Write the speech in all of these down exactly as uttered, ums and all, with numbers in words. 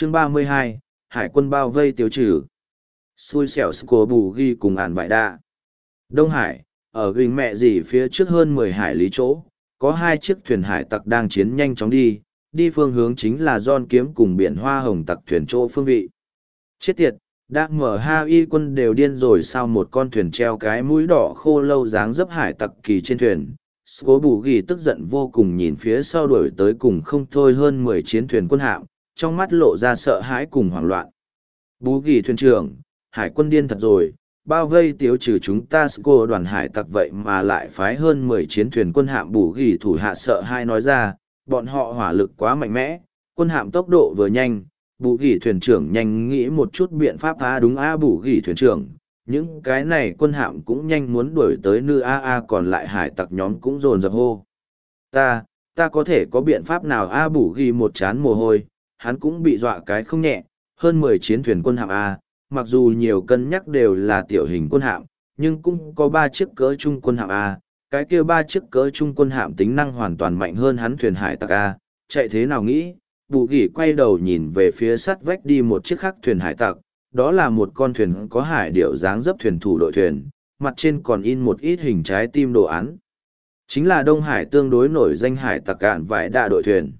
chương ba mươi hai, hải quân bao vây tiêu trừ. Xui xẻo Sco Bù Ghi cùng ản vải đạ. Đông Hải, ở ghình mẹ gì phía trước hơn mười hải lý chỗ, có hai chiếc thuyền hải tặc đang chiến nhanh chóng đi, đi phương hướng chính là John Kiếm cùng biển hoa hồng tặc thuyền chỗ phương vị. Chết tiệt, đã mở ha y quân đều điên rồi sao một con thuyền treo cái mũi đỏ khô lâu dáng dấp hải tặc kỳ trên thuyền. Sco Bù Ghi tức giận vô cùng nhìn phía sau đuổi tới cùng không thôi hơn mười chiến thuyền quân hạm, trong mắt lộ ra sợ hãi cùng hoảng loạn. Bù Ghi thuyền trưởng, hải quân điên thật rồi, bao vây tiêu trừ chúng ta Sco đoàn hải tặc vậy mà lại phái hơn mười chiến thuyền quân hạm. Bù Ghi thủ hạ sợ hai nói ra, bọn họ hỏa lực quá mạnh mẽ, quân hạm tốc độ vừa nhanh. Bù Ghi thuyền trưởng nhanh nghĩ một chút biện pháp phá đúng a Bù Ghi thuyền trưởng, những cái này quân hạm cũng nhanh muốn đuổi tới nữ a a còn lại hải tặc nhóm cũng dồn dập hô. Ta, ta có thể có biện pháp nào a Bù Ghi một chán mồ hôi, hắn cũng bị dọa cái không nhẹ, hơn mười chiến thuyền quân hạm a, mặc dù nhiều cân nhắc đều là tiểu hình quân hạm, nhưng cũng có ba chiếc cỡ trung quân hạm a, cái kia ba chiếc cỡ trung quân hạm tính năng hoàn toàn mạnh hơn hắn thuyền hải tặc a, chạy thế nào nghĩ. Bù Ghi quay đầu nhìn về phía sắt vách đi một chiếc khác thuyền hải tặc, đó là một con thuyền có hải điệu dáng dấp thuyền thủ đội thuyền, mặt trên còn in một ít hình trái tim đồ án. Chính là Đông Hải tương đối nổi danh hải tặc ản vải đạ đội thuyền.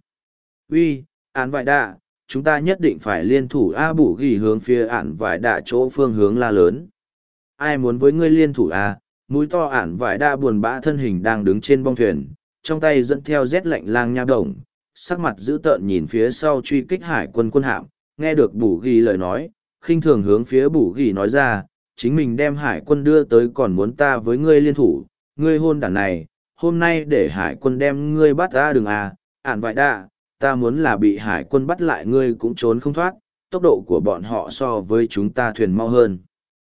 Uy, ản vải đạ, chúng ta nhất định phải liên thủ a Bù Ghi hướng phía ản vải đạ chỗ phương hướng la lớn. Ai muốn với ngươi liên thủ a? Mũi to ản vải đạ buồn bã thân hình đang đứng trên bong thuyền, trong tay dẫn theo rét lạnh lang nha đồng, sắc mặt dữ tợn nhìn phía sau truy kích hải quân quân hạm, nghe được Bù Ghi lời nói, khinh thường hướng phía Bù Ghi nói ra, chính mình đem hải quân đưa tới còn muốn ta với ngươi liên thủ, ngươi hôn đản này, hôm nay để hải quân đem ngươi bắt ra đừng à, ản vải đạ, ta muốn là bị hải quân bắt lại ngươi cũng trốn không thoát, tốc độ của bọn họ so với chúng ta thuyền mau hơn.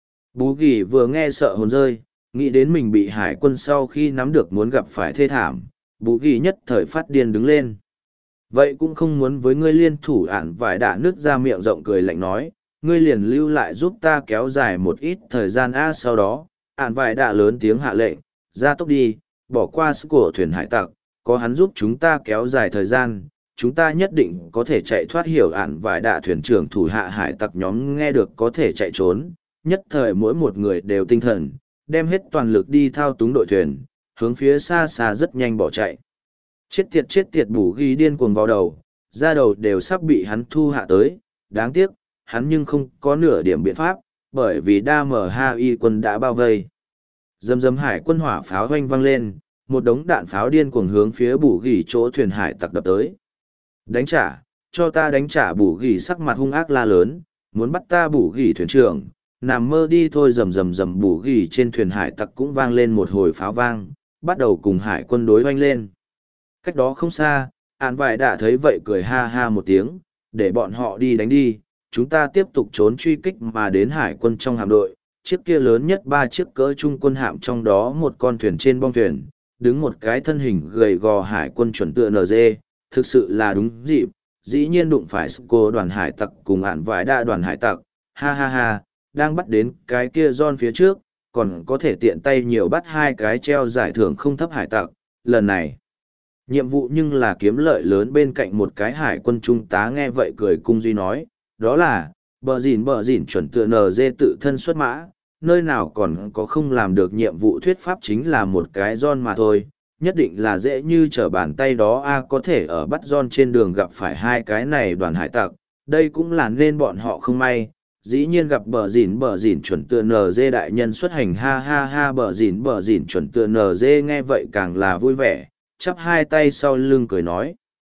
Bù Ghi vừa nghe sợ hồn rơi, nghĩ đến mình bị hải quân sau khi nắm được muốn gặp phải thê thảm, Bù Ghi nhất thời phát điên đứng lên. Vậy cũng không muốn với ngươi liên thủ ản vải đạ nứt ra miệng rộng cười lạnh nói, ngươi liền lưu lại giúp ta kéo dài một ít thời gian a sau đó, ản vải đạ lớn tiếng hạ lệnh, ra tốc đi, bỏ qua sức của thuyền hải tặc, có hắn giúp chúng ta kéo dài thời gian, chúng ta nhất định có thể chạy thoát. Hiểu ản vải đạ thuyền trưởng thủ hạ hải tặc nhóm nghe được có thể chạy trốn, nhất thời mỗi một người đều tinh thần, đem hết toàn lực đi thao túng đội thuyền, hướng phía xa xa rất nhanh bỏ chạy. Chết tiệt chết tiệt Bù Ghi điên cuồng vào đầu, da đầu đều sắp bị hắn thu hạ tới, đáng tiếc, hắn nhưng không có nửa điểm biện pháp, bởi vì đa mở ha y quân đã bao vây. Dầm dầm hải quân hỏa pháo hoanh vang lên, một đống đạn pháo điên cuồng hướng phía Bù Ghi chỗ thuyền hải tặc đập tới. Đánh trả, cho ta đánh trả. Bù Ghi sắc mặt hung ác la lớn, muốn bắt ta Bù Ghi thuyền trưởng, nằm mơ đi thôi. Rầm rầm rầm Bù Ghi trên thuyền hải tặc cũng vang lên một hồi pháo vang, bắt đầu cùng hải quân đối hoanh lên. Cách đó không xa, ản vải đạ thấy vậy cười ha ha một tiếng, để bọn họ đi đánh đi, chúng ta tiếp tục trốn truy kích mà đến hải quân trong hạm đội. Chiếc kia lớn nhất ba chiếc cỡ trung quân hạm trong đó một con thuyền trên bong thuyền, đứng một cái thân hình gầy gò hải quân chuẩn tựa en giê, thực sự là đúng dịp, dĩ nhiên đụng phải Sco đoàn hải tặc cùng ản vải đạ đoàn hải tặc, ha ha ha, đang bắt đến cái kia John phía trước, còn có thể tiện tay nhiều bắt hai cái treo giải thưởng không thấp hải tặc, lần này. Nhiệm vụ nhưng là kiếm lợi lớn. Bên cạnh một cái hải quân trung tá nghe vậy cười cung duy nói, đó là, bờ dỉn bờ dỉn chuẩn tựa en giê tự thân xuất mã, nơi nào còn có không làm được nhiệm vụ. Thuyết pháp chính là một cái John mà thôi, nhất định là dễ như trở bàn tay đó a có thể ở bắt John trên đường gặp phải hai cái này đoàn hải tặc, đây cũng là nên bọn họ không may, dĩ nhiên gặp bờ dỉn bờ dỉn chuẩn tựa en giê đại nhân xuất hành, ha ha ha. Bờ dỉn bờ dỉn chuẩn tựa en giê nghe vậy càng là vui vẻ, chắp hai tay sau lưng cười nói,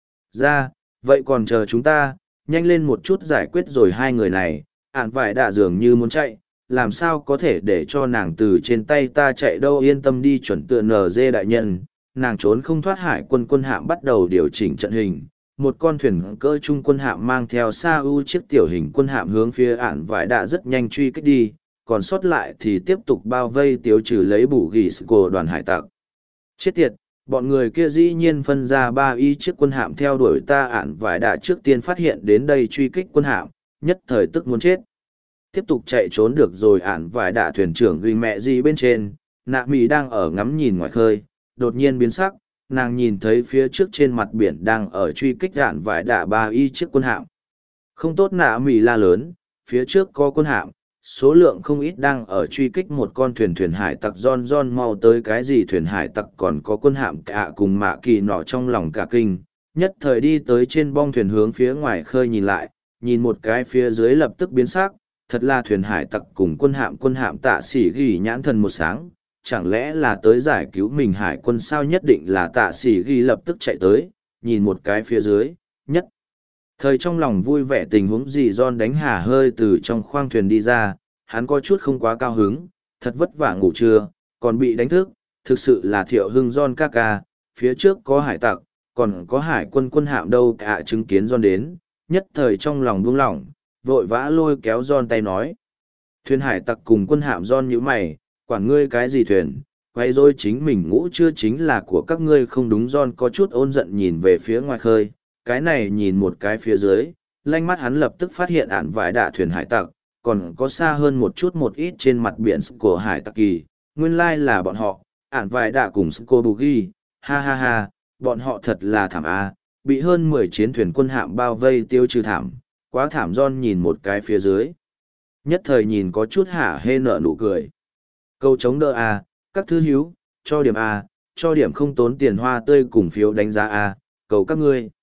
ra, vậy còn chờ chúng ta, nhanh lên một chút giải quyết rồi hai người này, ản vải đạ dường như muốn chạy, làm sao có thể để cho nàng từ trên tay ta chạy đâu. Yên tâm đi chuẩn tựa en giê đại nhân, nàng trốn không thoát. Hải quân quân hạm bắt đầu điều chỉnh trận hình, một con thuyền cỡ trung quân hạm mang theo Sa U chiếc tiểu hình quân hạm hướng phía ản vải đạ rất nhanh truy kích đi, còn sót lại thì tiếp tục bao vây tiêu trừ lấy Bù Ghi của đoàn hải tặc. Chết tiệt, bọn người kia dĩ nhiên phân ra ba y chiếc quân hạm theo đuổi ta. Ản vải đạ trước tiên phát hiện đến đây truy kích quân hạm, nhất thời tức muốn chết. Tiếp tục chạy trốn được rồi. Ản vải đạ thuyền trưởng ghi mẹ gì bên trên, nạ mì đang ở ngắm nhìn ngoài khơi, đột nhiên biến sắc, nàng nhìn thấy phía trước trên mặt biển đang ở truy kích ản vải đạ ba y chiếc quân hạm. Không tốt nạ mì la lớn, phía trước có quân hạm, số lượng không ít đang ở truy kích một con thuyền thuyền hải tặc giòn giòn mau tới cái gì thuyền hải tặc còn có quân hạm cả cùng mạ kỳ nọ trong lòng cả kinh, nhất thời đi tới trên bong thuyền hướng phía ngoài khơi nhìn lại, nhìn một cái phía dưới lập tức biến sắc, thật là thuyền hải tặc cùng quân hạm quân hạm tạ sĩ ghi nhãn thần một sáng, chẳng lẽ là tới giải cứu mình hải quân sao nhất định là tạ sĩ ghi lập tức chạy tới, nhìn một cái phía dưới, nhất. Thời trong lòng vui vẻ tình huống gì John đánh hà hơi từ trong khoang thuyền đi ra, hắn có chút không quá cao hứng, thật vất vả ngủ trưa, còn bị đánh thức, thực sự là thiệu hưng John ca ca, phía trước có hải tặc, còn có hải quân quân hạm đâu cả chứng kiến John đến, nhất thời trong lòng buông lỏng, vội vã lôi kéo John tay nói. Thuyền hải tặc cùng quân hạm John như mày, quản ngươi cái gì thuyền, quay rồi chính mình ngủ chưa chính là của các ngươi không đúng John có chút ôn giận nhìn về phía ngoài khơi, cái này nhìn một cái phía dưới, lanh mắt hắn lập tức phát hiện ản vải đạ thuyền hải tặc, còn có xa hơn một chút một ít trên mặt biển của hải tặc kỳ, nguyên lai là bọn họ, ản vải đạ cùng Scobugi, ha ha ha, bọn họ thật là thảm a, bị hơn mười chiến thuyền quân hạm bao vây tiêu trừ thảm, quá thảm John nhìn một cái phía dưới. Nhất thời nhìn có chút hả hê nở nụ cười. Câu chống đỡ a, các thư hiếu, cho điểm a, cho điểm không tốn tiền hoa tươi cùng phiếu đánh giá a, cầu các ngươi.